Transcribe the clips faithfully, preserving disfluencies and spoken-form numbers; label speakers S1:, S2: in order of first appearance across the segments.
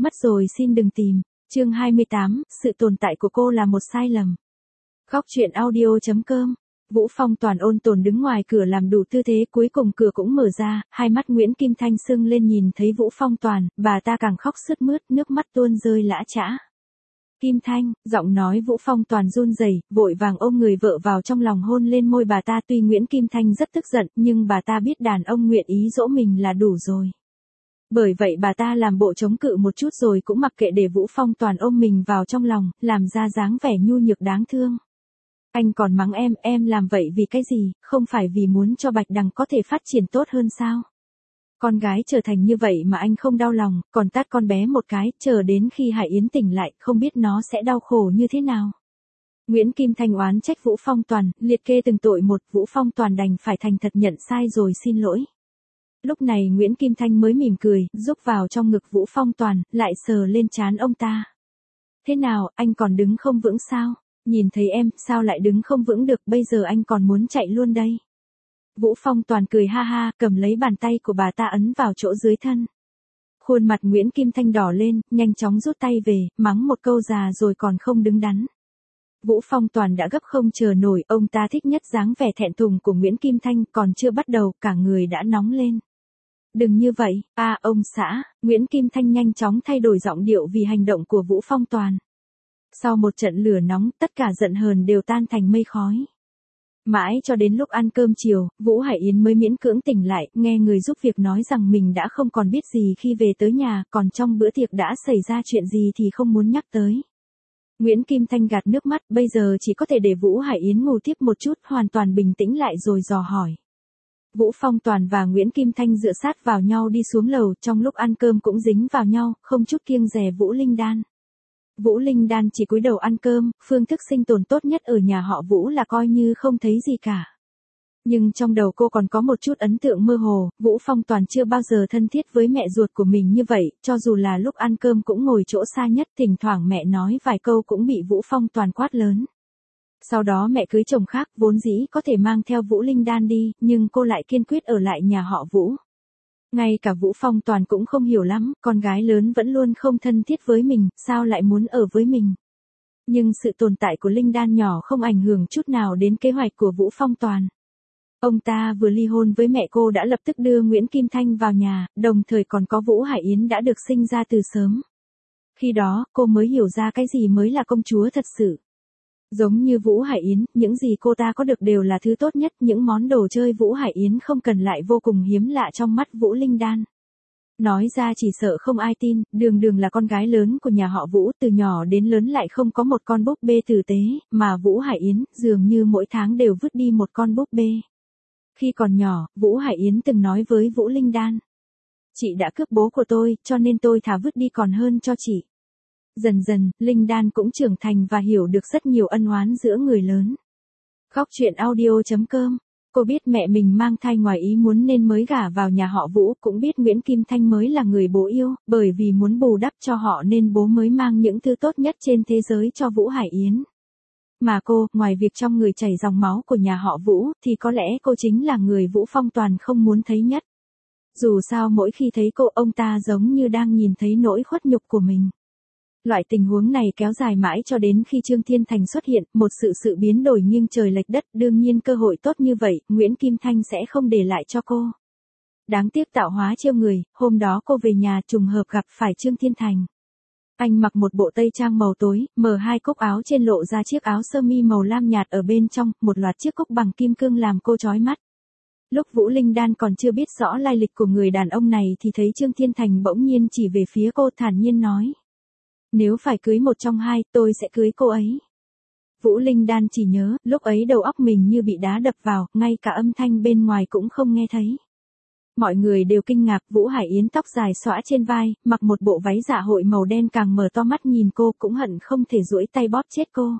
S1: Mất rồi xin đừng tìm. Chương hai mươi tám, sự tồn tại của cô là một sai lầm. Góc truyện audio chấm com. Vũ Phong Toàn ôn tồn đứng ngoài cửa làm đủ tư thế, cuối cùng cửa cũng mở ra, hai mắt Nguyễn Kim Thanh sưng lên nhìn thấy Vũ Phong Toàn, bà ta càng khóc sướt mướt, nước mắt tuôn rơi lã chã. Kim Thanh, giọng nói Vũ Phong Toàn run rẩy, vội vàng ôm người vợ vào trong lòng hôn lên môi bà ta. Tuy Nguyễn Kim Thanh rất tức giận, nhưng bà ta biết đàn ông nguyện ý dỗ mình là đủ rồi. Bởi vậy bà ta làm bộ chống cự một chút rồi cũng mặc kệ để Vũ Phong Toàn ôm mình vào trong lòng, làm ra dáng vẻ nhu nhược đáng thương. Anh còn mắng em, em làm vậy vì cái gì, không phải vì muốn cho Bạch Đằng có thể phát triển tốt hơn sao? Con gái trở thành như vậy mà anh không đau lòng, còn tát con bé một cái, chờ đến khi Hải Yến tỉnh lại, không biết nó sẽ đau khổ như thế nào. Nguyễn Kim Thanh oán trách Vũ Phong Toàn, liệt kê từng tội một, Vũ Phong Toàn đành phải thành thật nhận sai rồi xin lỗi. Lúc này Nguyễn Kim Thanh mới mỉm cười, rúc vào trong ngực Vũ Phong Toàn, lại sờ lên trán ông ta. Thế nào, anh còn đứng không vững sao? Nhìn thấy em, sao lại đứng không vững được, bây giờ anh còn muốn chạy luôn đây. Vũ Phong Toàn cười ha ha, cầm lấy bàn tay của bà ta ấn vào chỗ dưới thân. Khuôn mặt Nguyễn Kim Thanh đỏ lên, nhanh chóng rút tay về, mắng một câu già rồi còn không đứng đắn. Vũ Phong Toàn đã gấp không chờ nổi, ông ta thích nhất dáng vẻ thẹn thùng của Nguyễn Kim Thanh, còn chưa bắt đầu, cả người đã nóng lên. Đừng như vậy, a à, ông xã, Nguyễn Kim Thanh nhanh chóng thay đổi giọng điệu vì hành động của Vũ Phong Toàn. Sau một trận lửa nóng, tất cả giận hờn đều tan thành mây khói. Mãi cho đến lúc ăn cơm chiều, Vũ Hải Yến mới miễn cưỡng tỉnh lại, nghe người giúp việc nói rằng mình đã không còn biết gì khi về tới nhà, còn trong bữa tiệc đã xảy ra chuyện gì thì không muốn nhắc tới. Nguyễn Kim Thanh gạt nước mắt, bây giờ chỉ có thể để Vũ Hải Yến ngủ tiếp một chút, hoàn toàn bình tĩnh lại rồi dò hỏi. Vũ Phong Toàn và Nguyễn Kim Thanh dựa sát vào nhau đi xuống lầu, trong lúc ăn cơm cũng dính vào nhau, không chút kiêng dè Vũ Linh Đan. Vũ Linh Đan chỉ cúi đầu ăn cơm, phương thức sinh tồn tốt nhất ở nhà họ Vũ là coi như không thấy gì cả. Nhưng trong đầu cô còn có một chút ấn tượng mơ hồ, Vũ Phong Toàn chưa bao giờ thân thiết với mẹ ruột của mình như vậy, cho dù là lúc ăn cơm cũng ngồi chỗ xa nhất, thỉnh thoảng mẹ nói vài câu cũng bị Vũ Phong Toàn quát lớn. Sau đó mẹ cưới chồng khác, vốn dĩ có thể mang theo Vũ Linh Đan đi, nhưng cô lại kiên quyết ở lại nhà họ Vũ. Ngay cả Vũ Phong Toàn cũng không hiểu lắm, con gái lớn vẫn luôn không thân thiết với mình, sao lại muốn ở với mình. Nhưng sự tồn tại của Linh Đan nhỏ không ảnh hưởng chút nào đến kế hoạch của Vũ Phong Toàn. Ông ta vừa ly hôn với mẹ cô đã lập tức đưa Nguyễn Kim Thanh vào nhà, đồng thời còn có Vũ Hải Yến đã được sinh ra từ sớm. Khi đó, cô mới hiểu ra cái gì mới là công chúa thật sự. Giống như Vũ Hải Yến, những gì cô ta có được đều là thứ tốt nhất, những món đồ chơi Vũ Hải Yến không cần lại vô cùng hiếm lạ trong mắt Vũ Linh Đan. Nói ra chỉ sợ không ai tin, Đường Đường là con gái lớn của nhà họ Vũ, từ nhỏ đến lớn lại không có một con búp bê tử tế, mà Vũ Hải Yến dường như mỗi tháng đều vứt đi một con búp bê. Khi còn nhỏ, Vũ Hải Yến từng nói với Vũ Linh Đan. Chị đã cướp bố của tôi, cho nên tôi thà vứt đi còn hơn cho chị. Dần dần, Linh Đan cũng trưởng thành và hiểu được rất nhiều ân oán giữa người lớn. Góc truyện audio chấm com. Cô biết mẹ mình mang thai ngoài ý muốn nên mới gả vào nhà họ Vũ, cũng biết Nguyễn Kim Thanh mới là người bố yêu, bởi vì muốn bù đắp cho họ nên bố mới mang những thứ tốt nhất trên thế giới cho Vũ Hải Yến. Mà cô, ngoài việc trong người chảy dòng máu của nhà họ Vũ, thì có lẽ cô chính là người Vũ Phong Toàn không muốn thấy nhất. Dù sao mỗi khi thấy cô, ông ta giống như đang nhìn thấy nỗi khuất nhục của mình. Loại tình huống này kéo dài mãi cho đến khi Trương Thiên Thành xuất hiện, một sự sự biến đổi nghiêng trời lệch đất, đương nhiên cơ hội tốt như vậy, Nguyễn Kim Thanh sẽ không để lại cho cô. Đáng tiếc tạo hóa trêu người, hôm đó cô về nhà trùng hợp gặp phải Trương Thiên Thành. Anh mặc một bộ tây trang màu tối, mở hai cúc áo trên lộ ra chiếc áo sơ mi màu lam nhạt ở bên trong, một loạt chiếc cúc bằng kim cương làm cô chói mắt. Lúc Vũ Linh Đan còn chưa biết rõ lai lịch của người đàn ông này thì thấy Trương Thiên Thành bỗng nhiên chỉ về phía cô thản nhiên nói. Nếu phải cưới một trong hai, tôi sẽ cưới cô ấy. Vũ Linh Đan chỉ nhớ, lúc ấy đầu óc mình như bị đá đập vào, ngay cả âm thanh bên ngoài cũng không nghe thấy. Mọi người đều kinh ngạc, Vũ Hải Yến tóc dài xõa trên vai, mặc một bộ váy dạ hội màu đen càng mở to mắt nhìn cô, cũng hận không thể duỗi tay bóp chết cô.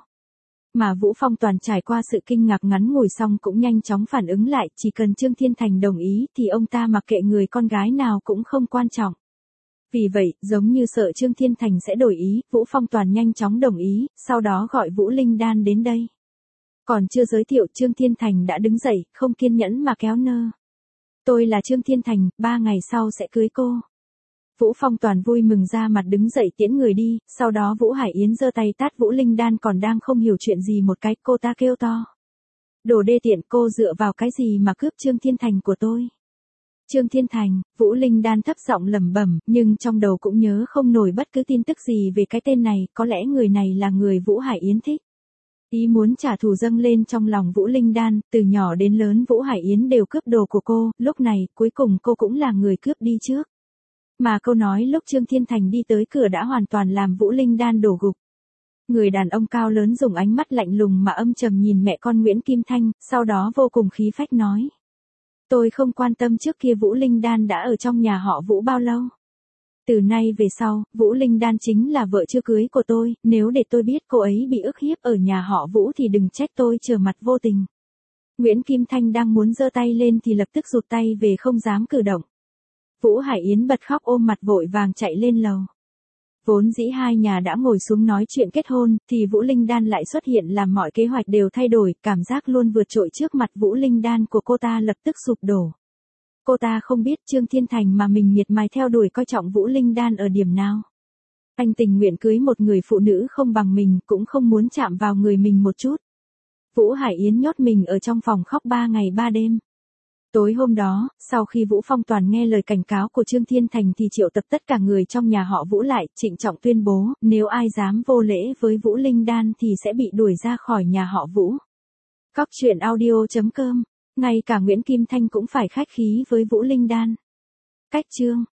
S1: Mà Vũ Phong Toàn trải qua sự kinh ngạc ngắn ngủi xong cũng nhanh chóng phản ứng lại, chỉ cần Trương Thiên Thành đồng ý thì ông ta mặc kệ người con gái nào cũng không quan trọng. Vì vậy, giống như sợ Trương Thiên Thành sẽ đổi ý, Vũ Phong Toàn nhanh chóng đồng ý, sau đó gọi Vũ Linh Đan đến đây. Còn chưa giới thiệu, Trương Thiên Thành đã đứng dậy, không kiên nhẫn mà kéo nơ. Tôi là Trương Thiên Thành, ba ngày sau sẽ cưới cô. Vũ Phong Toàn vui mừng ra mặt đứng dậy tiễn người đi, sau đó Vũ Hải Yến giơ tay tát Vũ Linh Đan còn đang không hiểu chuyện gì một cái, cô ta kêu to. Đồ đê tiện, cô dựa vào cái gì mà cướp Trương Thiên Thành của tôi? Trương Thiên Thành, Vũ Linh Đan thấp giọng lẩm bẩm, nhưng trong đầu cũng nhớ không nổi bất cứ tin tức gì về cái tên này, có lẽ người này là người Vũ Hải Yến thích. Ý muốn trả thù dâng lên trong lòng Vũ Linh Đan, từ nhỏ đến lớn Vũ Hải Yến đều cướp đồ của cô, lúc này, cuối cùng cô cũng là người cướp đi trước. Mà câu nói lúc Trương Thiên Thành đi tới cửa đã hoàn toàn làm Vũ Linh Đan đổ gục. Người đàn ông cao lớn dùng ánh mắt lạnh lùng mà âm trầm nhìn mẹ con Nguyễn Kim Thanh, sau đó vô cùng khí phách nói. Tôi không quan tâm trước kia Vũ Linh Đan đã ở trong nhà họ Vũ bao lâu. Từ nay về sau, Vũ Linh Đan chính là vợ chưa cưới của tôi, nếu để tôi biết cô ấy bị ức hiếp ở nhà họ Vũ thì đừng trách tôi trở mặt vô tình. Nguyễn Kim Thanh đang muốn giơ tay lên thì lập tức rụt tay về không dám cử động. Vũ Hải Yến bật khóc ôm mặt vội vàng chạy lên lầu. Vốn dĩ hai nhà đã ngồi xuống nói chuyện kết hôn, thì Vũ Linh Đan lại xuất hiện làm mọi kế hoạch đều thay đổi, cảm giác luôn vượt trội trước mặt Vũ Linh Đan của cô ta lập tức sụp đổ. Cô ta không biết Trương Thiên Thành mà mình miệt mài theo đuổi coi trọng Vũ Linh Đan ở điểm nào. Anh tình nguyện cưới một người phụ nữ không bằng mình, cũng không muốn chạm vào người mình một chút. Vũ Hải Yến nhốt mình ở trong phòng khóc ba ngày ba đêm. Tối hôm đó, sau khi Vũ Phong Toàn nghe lời cảnh cáo của Trương Thiên Thành thì triệu tập tất cả người trong nhà họ Vũ lại, trịnh trọng tuyên bố, nếu ai dám vô lễ với Vũ Linh Đan thì sẽ bị đuổi ra khỏi nhà họ Vũ. Cóc truyện audio chấm com, ngay cả Nguyễn Kim Thanh cũng phải khách khí với Vũ Linh Đan. Cách chương